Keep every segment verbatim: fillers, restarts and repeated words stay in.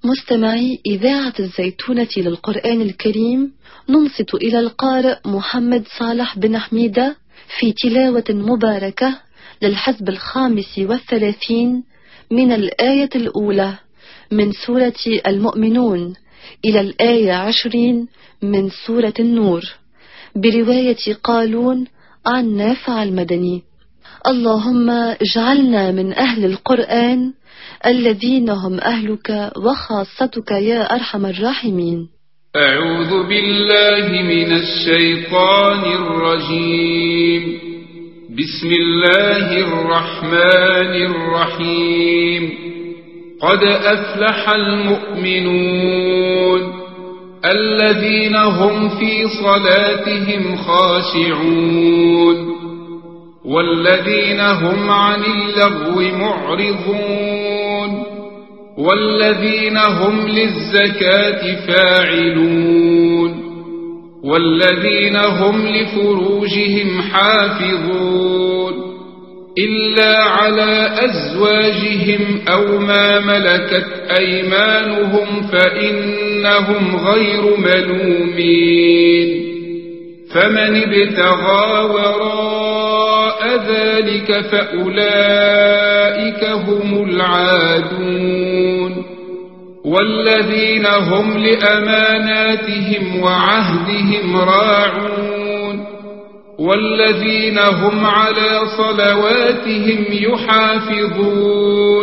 مستمعي إذاعة الزيتونة للقرآن الكريم، ننصت إلى القارئ محمد صالح بن حميدة في تلاوة مباركة للحزب الخامس والثلاثين من الآية الأولى من سورة المؤمنون إلى الآية عشرين من سورة النور، برواية قالون عن نافع المدني. اللهم اجعلنا من أهل القرآن الذين هم أهلك وخاصتك يا أرحم الراحمين. أعوذ بالله من الشيطان الرجيم. بسم الله الرحمن الرحيم. قد أفلح المؤمنون الذين هم في صلاتهم خاشعون والذين هم عن اللغو معرضون والذين هم للزكاة فاعلون والذين هم لفروجهم حافظون إلا على أزواجهم أو ما ملكت أيمانهم فإنهم غير ملومين. فمن ابتغى وراء ذلك فأولئك هم العادون والذين هم لأماناتهم وعهدهم راعون والذين هم على صلواتهم يحافظون.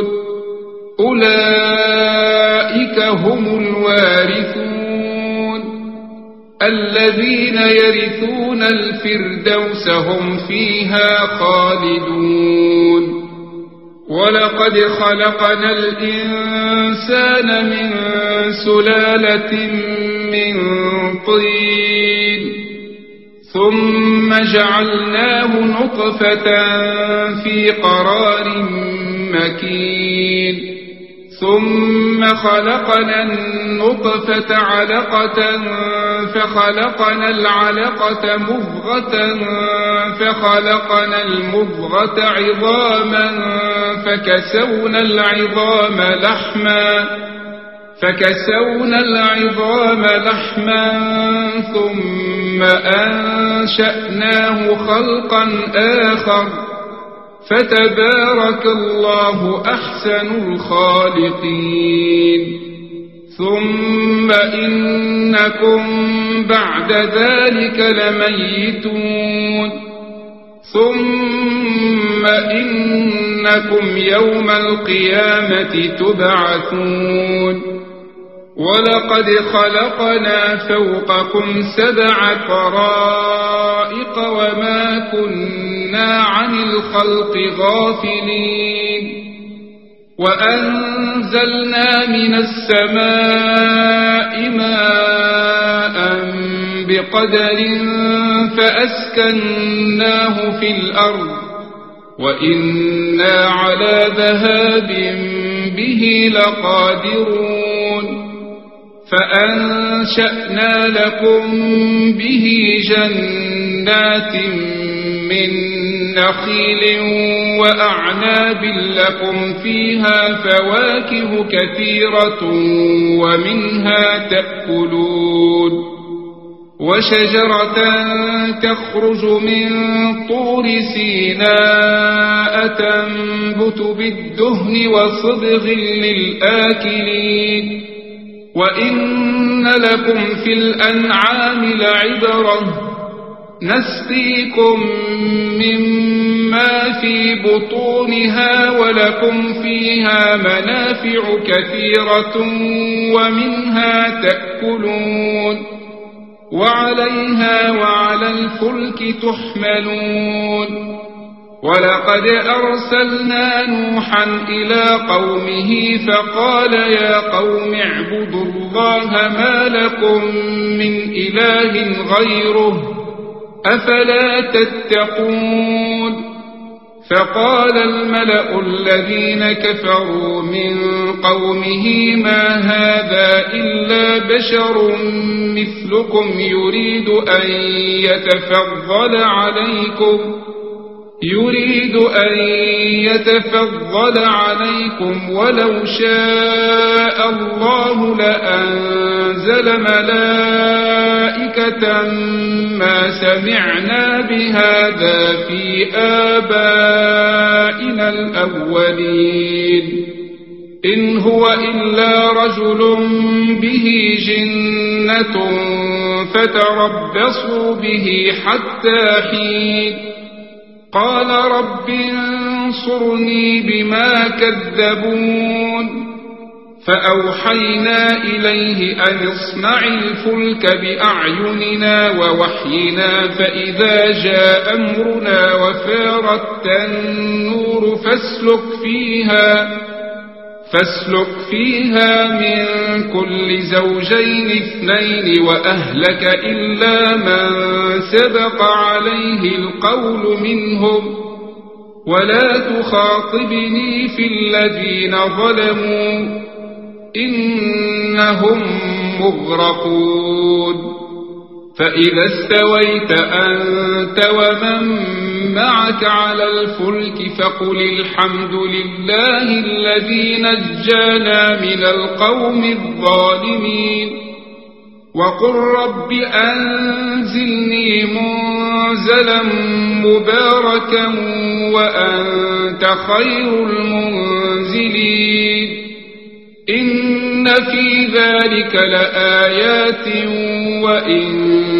أولئك هم الوارثون الذين يرثون الفردوس هم فيها خالدون. ولقد خلقنا الإنسان من سلالة من طين ثم جعلناه نطفة في قرار مكين ثم خلقنا النطفة علقة فخلقنا العلقة مضغة فخلقنا المضغة عظاما فكسونا العظام لحما فكسونا العظام لحما ثم أنشأناه خلقا آخر فتبارك الله أحسن الخالقين. ثم إنكم بعد ذلك لميتون ثم إنكم يوم القيامة تبعثون. ولقد خلقنا فوقكم سبع طرائق وما كنا عن الخلق غافلين. وأنزلنا من السماء ماء بقدر فأسكناه في الأرض وإنا على ذهاب به لقادرون. فأنشأنا لكم به جنات من نخيل وأعناب لكم فيها فواكه كثيرة ومنها تأكلون. وشجرة تخرج من طور سيناء تنبت بالدهن وصبغ للآكلين. وإن لكم في الأنعام لعبرة نسقيكم مما في بطونها ولكم فيها منافع كثيرة ومنها تأكلون وعليها وعلى الفلك تحملون. ولقد أرسلنا نوحا إلى قومه فقال يا قوم اعبدوا الله ما لكم من إله غيره أفلا تتقون. فقال الملأ الذين كفروا من قومه ما هذا إلا بشر مثلكم يريد أن يتفضل عليكم يريد أن يتفضل عليكم ولو شاء الله لأنزل ملائكة ما سمعنا بهذا في آبائنا الأولين إن هو إلا رجل به جنة فتربصوا به حتى حين قال رب انصرني بما كذبون فأوحينا إليه أن اصنع الفلك بأعيننا ووحينا فإذا جاء أمرنا وفارت النور فاسلك فيها فاسلك فيها من كل زوجين اثنين وأهلك إلا من سبق عليه القول منهم ولا تخاطبني في الذين ظلموا إنهم مغرقون فإذا استويت أنت ومن معك على الفلك فقل الحمد لله الذي نجانا من القوم الظالمين وقل رب أنزلني منزلا مباركا وأنت خير المنزلين إن في ذلك لآيات وإن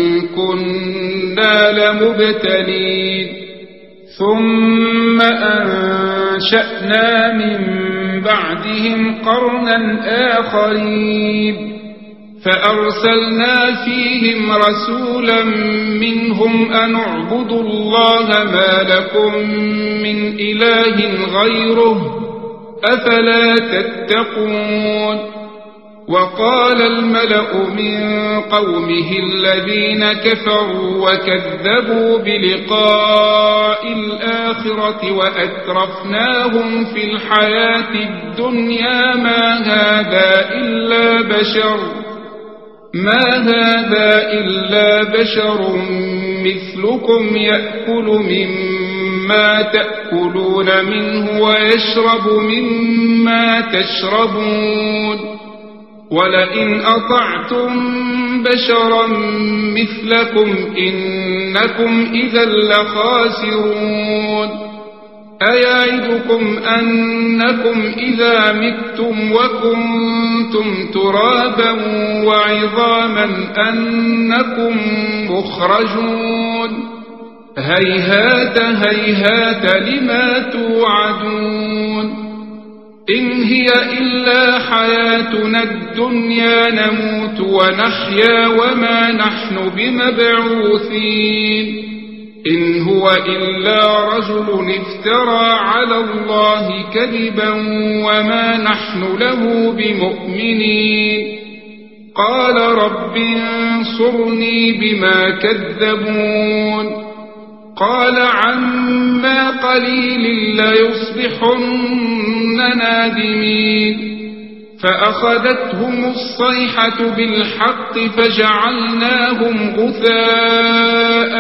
كنا لمبتلين ثم أنشأنا من بعدهم قرنا آخرين فأرسلنا فيهم رسولا منهم أن اعبدوا الله ما لكم من إله غيره أفلا تتقون وقال الملأ من قومه الذين كفروا وكذبوا بلقاء الآخرة وأترفناهم في الحياة الدنيا ما هذا إلا بشر ما هذا إلا بشر مثلكم يأكل مما تأكلون منه ويشرب مما تشربون ولئن أطعتم بشرا مثلكم إنكم إذا لخاسرون أيعدكم أنكم إذا متم وكنتم ترابا وعظاما أنكم مخرجون هيهات هيهات لما توعدون إن هي إلا حياتنا الدنيا نموت ونحيا وما نحن بمبعوثين إن هو إلا رجل افترى على الله كذبا وما نحن له بمؤمنين قال رب انصرني بما كذبون قال عما قليل ليصبحن نادمين فأخذتهم الصيحة بالحق فجعلناهم غثاء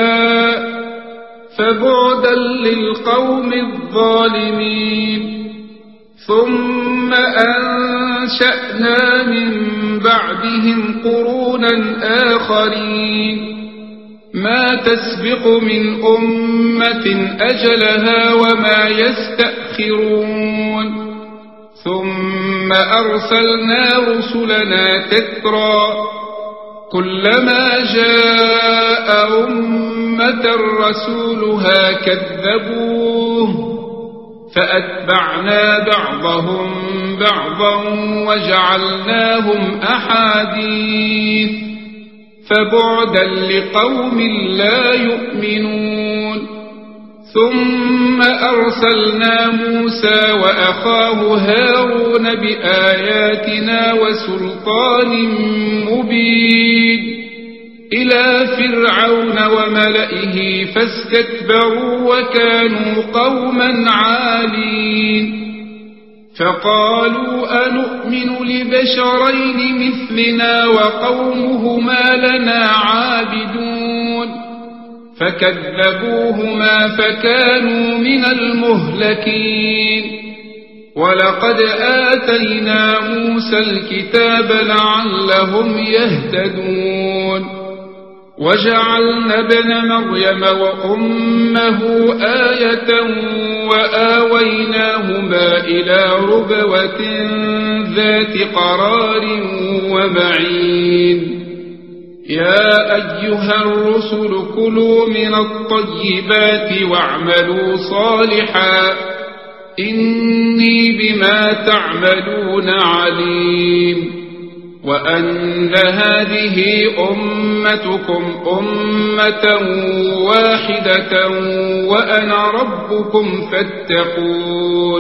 فبعدا للقوم الظالمين ثم أنشأنا من بعدهم قرونا آخرين ما تسبق من أمة أجلها وما يستأخرون ثم أرسلنا رسلنا تترى كلما جاء أمة رسولها كذبوه فأتبعنا بعضهم بعضا وجعلناهم أحاديث فبعدا لقوم لا يؤمنون ثم أرسلنا موسى وأخاه هارون بآياتنا وسلطان مبين إلى فرعون وملئه فاستكبروا وكانوا قوما عالين فقالوا أنؤمن لبشرين مثلنا وقومهما لنا عابدون فكذبوهما فكانوا من المهلكين. ولقد آتينا موسى الكتاب لعلهم يهتدون. وجعلنا ابن مريم وأمه آية وآويناهما إلى ربوة ذات قرار ومعين. يا أيها الرسل كلوا من الطيبات واعملوا صالحا إني بما تعملون عليم. وأن هذه أمتكم أمة واحدة وأنا ربكم فاتقون.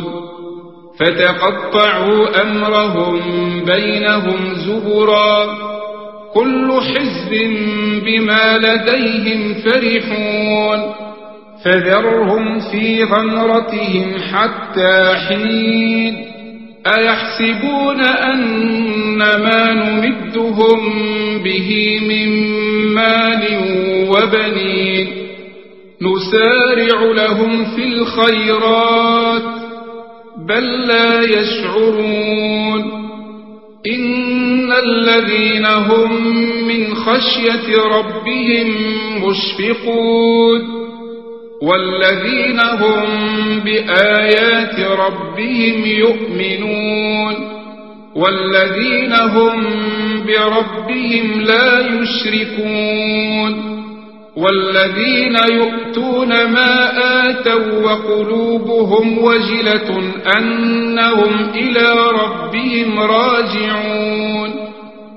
فتقطعوا أمرهم بينهم زبرا كل حزب بما لديهم فرحون. فذرهم في غمرتهم حتى حين. أيحسبون أن ما نمدهم به من مال وبنين نسارع لهم في الخيرات بل لا يشعرون. إن الذين هم من خشية ربهم مشفقون والذين هم بآيات ربهم يؤمنون والذين هم بربهم لا يشركون والذين يؤتون ما آتوا وقلوبهم وجلة أنهم إلى ربهم راجعون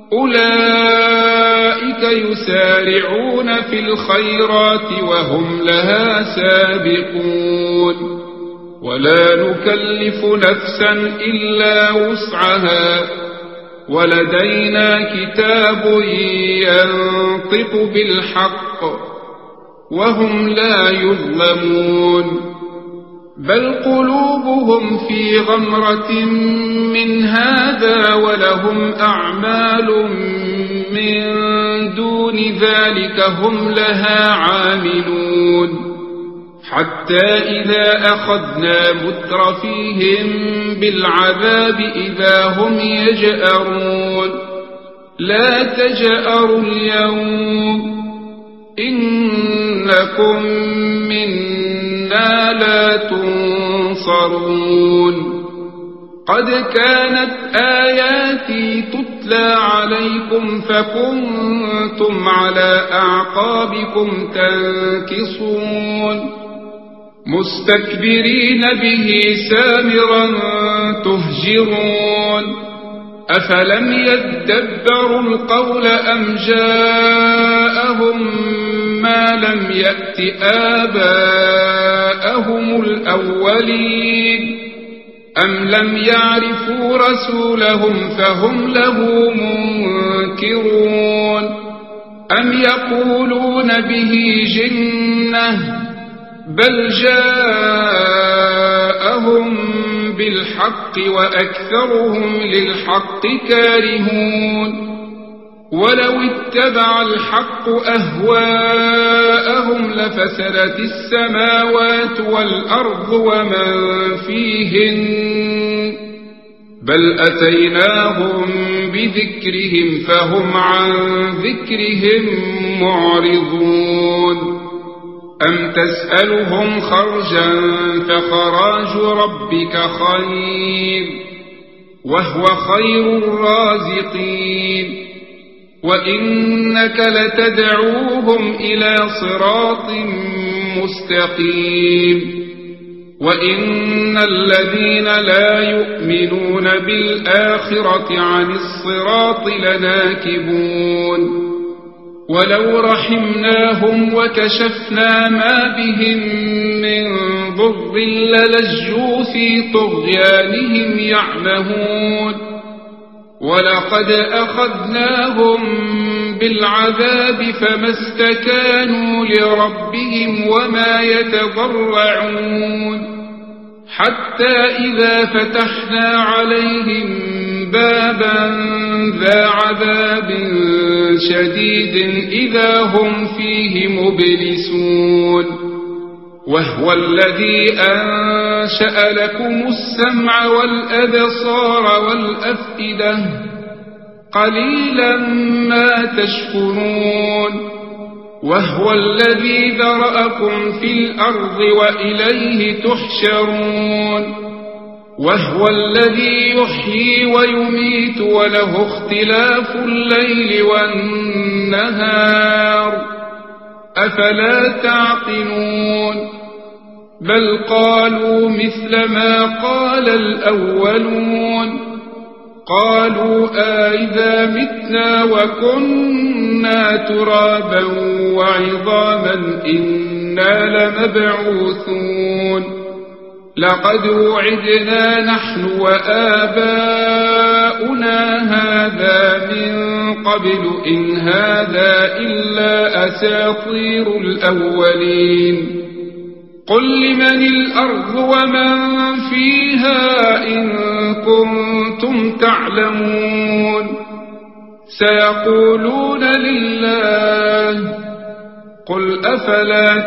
أولئك يسارعون في الخيرات وهم لها سابقون. ولا نكلف نفسا إلا وسعها ولدينا كتاب ينطق بالحق وهم لا يظلمون. بل قلوبهم في غمرة من هذا ولهم أعمال من دون ذلك هم لها عاملون. حتى إذا أخذنا مترفيهم بالعذاب إذا هم يجأرون. لا تجأروا اليوم إنكم منا لا تنصرون. قد كانت آياتي تتلى عليكم فكنتم على أعقابكم تنكصون. مستكبرين به سامرا تهجرون. أفلم يدبروا القول أم جاءهم ما لم يأت آباءهم الأولين أم لم يعرفوا رسولهم فهم له منكرون. أم يقولون به جنة بل جاءهم بالحق وأكثرهم للحق كارهون. ولو اتبع الحق أهواءهم لفسدت السماوات والأرض ومن فيهن بل أتيناهم بذكرهم فهم عن ذكرهم معرضون. أم تسألهم خرجا فخراج ربك خير وهو خير الرازقين. وإنك لتدعوهم إلى صراط مستقيم. وإن الذين لا يؤمنون بالآخرة عن الصراط لناكبون. ولو رحمناهم وكشفنا ما بهم من ضر للجوا في طغيانهم يعمهون. ولقد أخذناهم بالعذاب فما استكانوا لربهم وما يتضرعون حتى إذا فتحنا عليهم بابا ذا عذاب شديد إذا هم فيه مبلسون وهو الذي أنشأ لكم السمع والأبصار والأفئدة قليلا ما تشكرون وهو الذي ذرأكم في الأرض وإليه تحشرون وهو الذي يحيي ويميت وله اختلاف الليل والنهار أفلا تعقلون بل قالوا مثل ما قال الأولون قالوا أإذا متنا وكنا ترابا وعظاما إنا لمبعوثون لقد وعدنا نحن وآباؤنا هذا من قبل إن هذا إلا أساطير الأولين قل لمن الأرض ومن فيها إن كنتم تعلمون سيقولون لله قل أفلا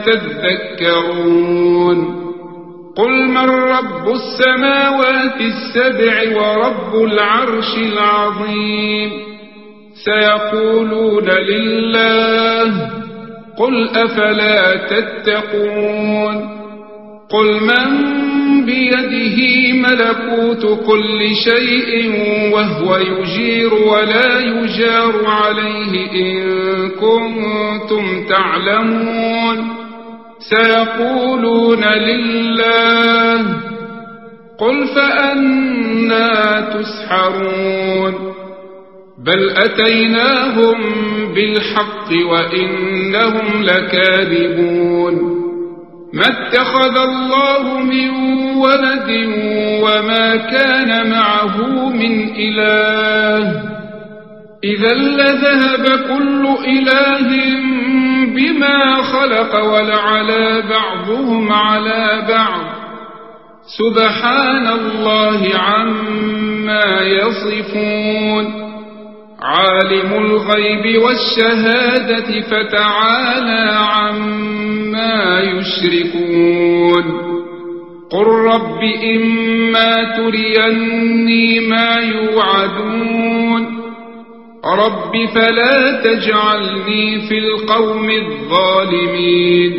تذكرون قل من رب السماوات السبع ورب العرش العظيم سيقولون لله قل أفلا تتقون قل من بيده ملكوت كل شيء وهو يجير ولا يجار عليه إن كنتم تعلمون سيقولون لله قل فأنا تسحرون بل أتيناهم بالحق وإنهم لكاذبون ما اتخذ الله من ولد وما كان معه من إله إذا لذهب كل إله بما خلق ولعلى بعضهم على بعض سبحان الله عما يصفون عالم الغيب والشهادة فتعالى عما يشركون قل رب إما تريني ما يوعدون رب فلا تجعلني في القوم الظالمين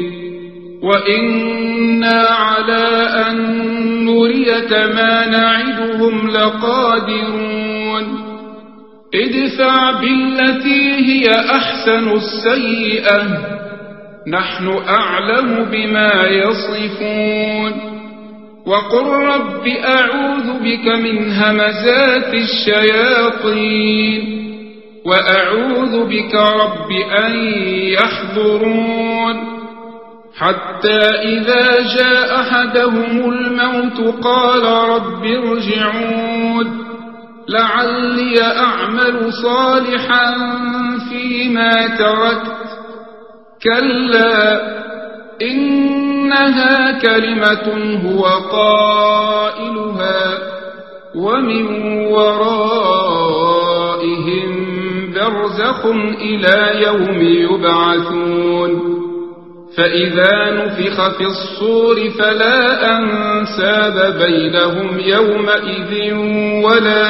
وإنا على أن نريك ما نعدهم لقادرون ادفع بالتي هي أحسن السيئة نحن أعلم بما يصفون وقل رب أعوذ بك من همزات الشياطين وأعوذ بك رب أن يحضرون حتى إذا جاء أحدهم الموت قال رب ارجعون لعلي أعمل صالحا فيما تركت كلا إنها كلمة هو قائلها ومن ورائهم برزخ إلى يوم يبعثون فإذا نفخ في الصور فلا أنساب بينهم يومئذ ولا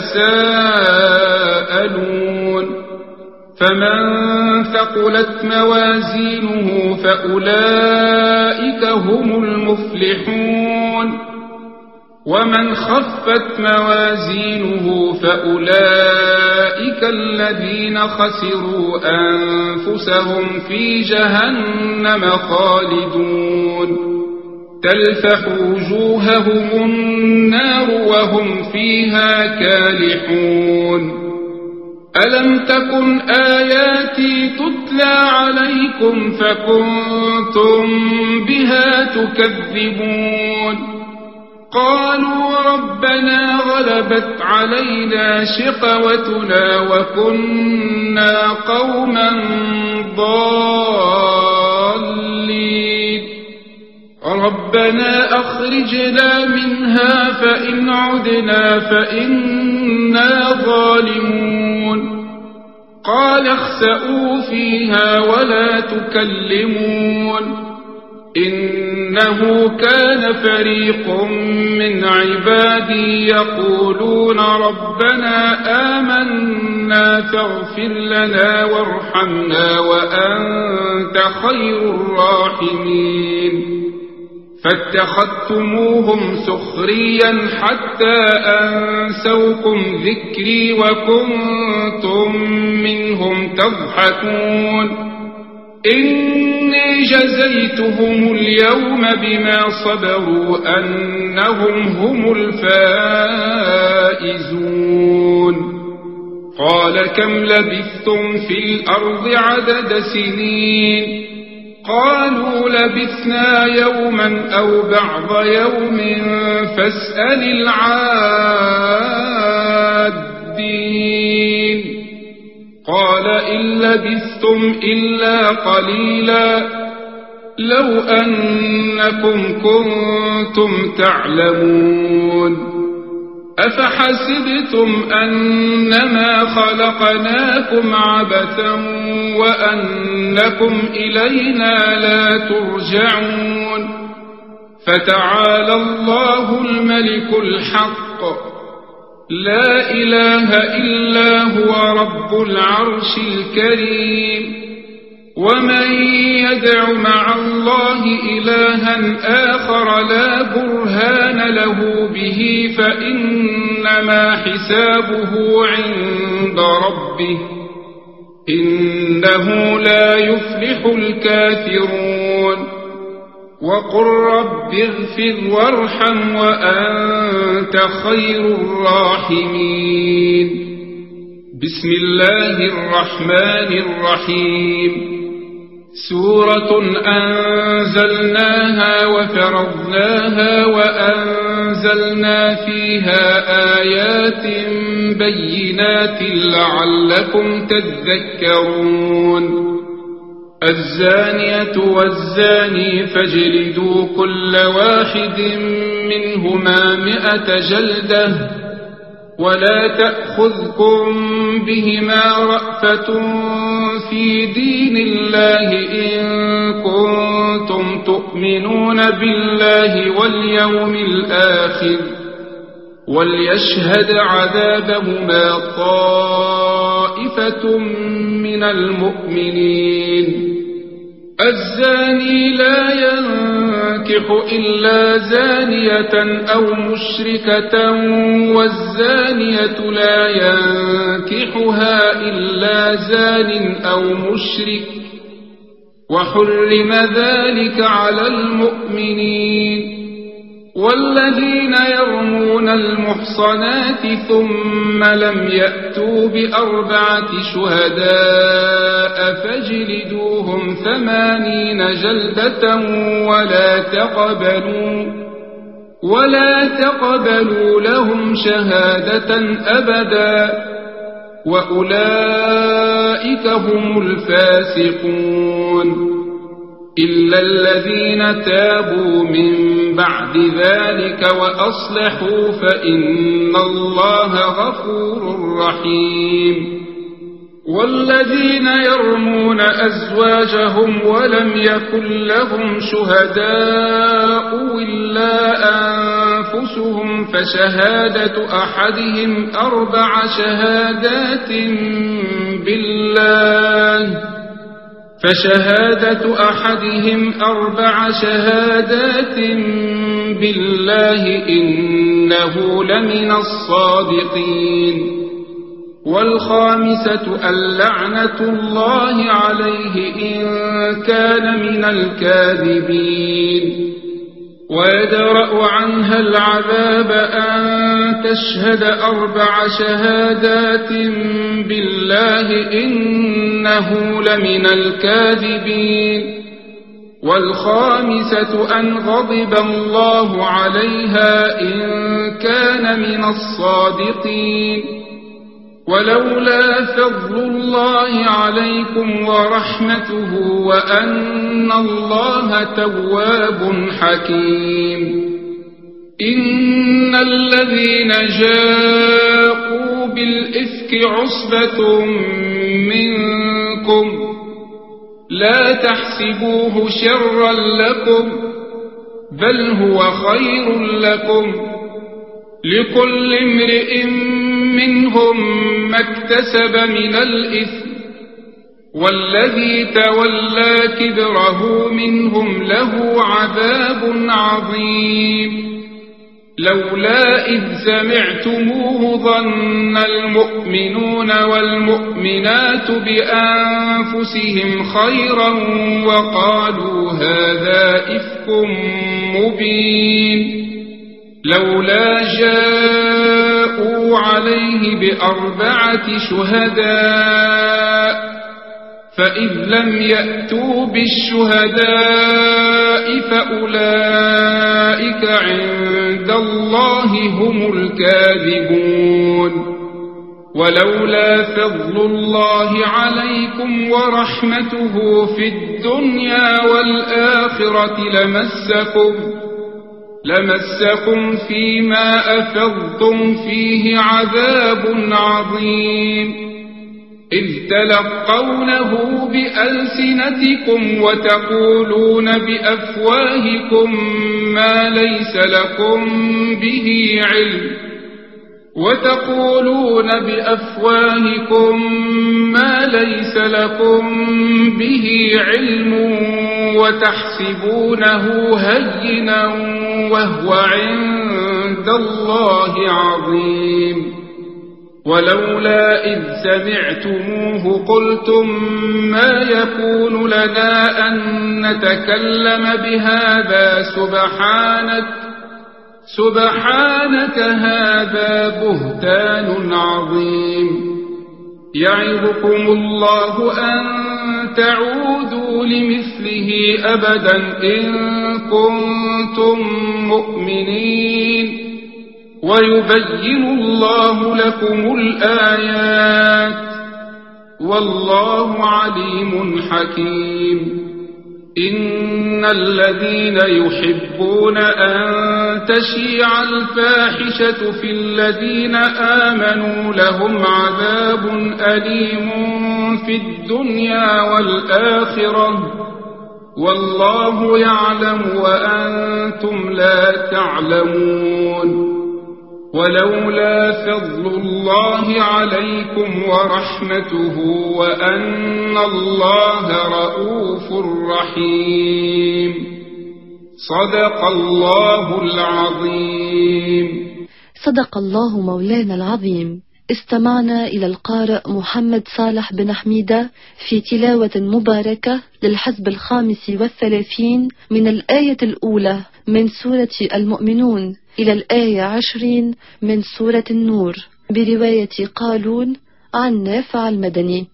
يتساءلون فمن ثقلت موازينه فأولئك هم المفلحون ومن خفت موازينه فأولئك الذين خسروا أنفسهم في جهنم خالدون تلفح وجوههم النار وهم فيها كالحون ألم تكن آياتي تتلى عليكم فكنتم بها تكذبون قالوا ربنا غلبت علينا شقوتنا وكنا قوما ضالين ربنا أخرجنا منها فإن عدنا فإنا ظالمون قال اخسئوا فيها ولا تكلمون إنه كان فريق من عبادي يقولون ربنا آمنا فاغفر لنا وارحمنا وأنت خير الراحمين فاتخذتموهم سخريا حتى أنسوكم ذكري وكنتم منهم تضحكون إني جزيتهم اليوم بما صبروا أنهم هم الفائزون قال كم لبثتم في الأرض عدد سنين قالوا لبثنا يوما أو بعض يوم فاسأل العادين قال إن لبثتم إلا قليلا لو أنكم كنتم تعلمون أفحسبتم أنما خلقناكم عبثا وأنكم إلينا لا ترجعون فتعالى الله الملك الحق لا إله إلا هو رب العرش الكريم ومن يدع مع الله إلها آخر لا برهان له به فإنما حسابه عند ربه إنه لا يفلح الكافرون وقل رب اغفر وارحم وأنت خير الراحمين بسم الله الرحمن الرحيم سورة أنزلناها وفرضناها وأنزلنا فيها آيات بينات لعلكم تذكرون الزانية والزاني فاجلدوا كل واحد منهما مئة جلدة ولا تأخذكم بهما رأفة في دين الله إن كنتم تؤمنون بالله واليوم الآخر وليشهد عذابهما طائفة من المؤمنين الزاني لا ينكح إلا زانية أو مشركة والزانية لا ينكحها إلا زان أو مشرك وحرم ذلك على المؤمنين والذين يرمون المحصنات ثم لم يأتوا بأربعة شهداء فاجلدوهم ثمانين جلدة ولا تقبلوا ولا تقبلوا لهم شهادة أبدا وأولئك هم الفاسقون إلا الذين تابوا من بعد ذلك وأصلحوا فإن الله غفور رحيم والذين يرمون أزواجهم ولم يكن لهم شهداء إلا أنفسهم فشهادة أحدهم أربع شهادات بالله فشهادة أحدهم أربع شهادات بالله إنه لمن الصادقين والخامسة اللعنة الله عليه إن كان من الكاذبين ويدرأ عنها العذاب أن تشهد أربع شهادات بالله إنه لمن الكاذبين والخامسة أن غضب الله عليها إن كان من الصادقين ولولا فضل الله عليكم ورحمته وأن الله تواب حكيم. إن الذين جاءوا بالإفك عصبة منكم لا تحسبوه شرا لكم بل هو خير لكم، لكل امرئ منهم ما اكتسب من الإثم، والذي تولى كبره منهم له عذاب عظيم. لولا إذ سمعتموه ظن المؤمنون والمؤمنات بأنفسهم خيرا وقالوا هذا إفك مبين. لولا جاءوا عليه بأربعة شهداء فإذ لم يأتوا بالشهداء فأولئك عند الله هم الكاذبون. ولولا فضل الله عليكم ورحمته في الدنيا والآخرة لمسكم لمسكم فيما أفضتم فيه عذاب عظيم، إذ تلقونه بألسنتكم وتقولون بأفواهكم ما ليس لكم به علم وتقولون بأفواهكم ما ليس لكم به علم وتحسبونه هينا وهو عند الله عظيم. ولولا إذ سمعتموه قلتم ما يكون لنا أن نتكلم بهذا سبحانك سبحانك هذا بهتان عظيم. يعظكم الله أن تعودوا لمثله أبدا إن كنتم مؤمنين، ويبين الله لكم الآيات والله عليم حكيم. إن الذين يحبون أن تشيع الفاحشة في الذين آمنوا لهم عذاب أليم في الدنيا والآخرة والله يعلم وأنتم لا تعلمون. ولولا فضل الله عليكم ورحمته وأن الله رؤوف رحيم. صدق الله العظيم. صدق الله مولانا العظيم. استمعنا إلى القارئ محمد صالح بن حميدة في تلاوة مباركة للحزب الخامس والثلاثين من الآية الأولى من سورة المؤمنون إلى الآية عشرين من سورة النور برواية قالون عن نافع المدني.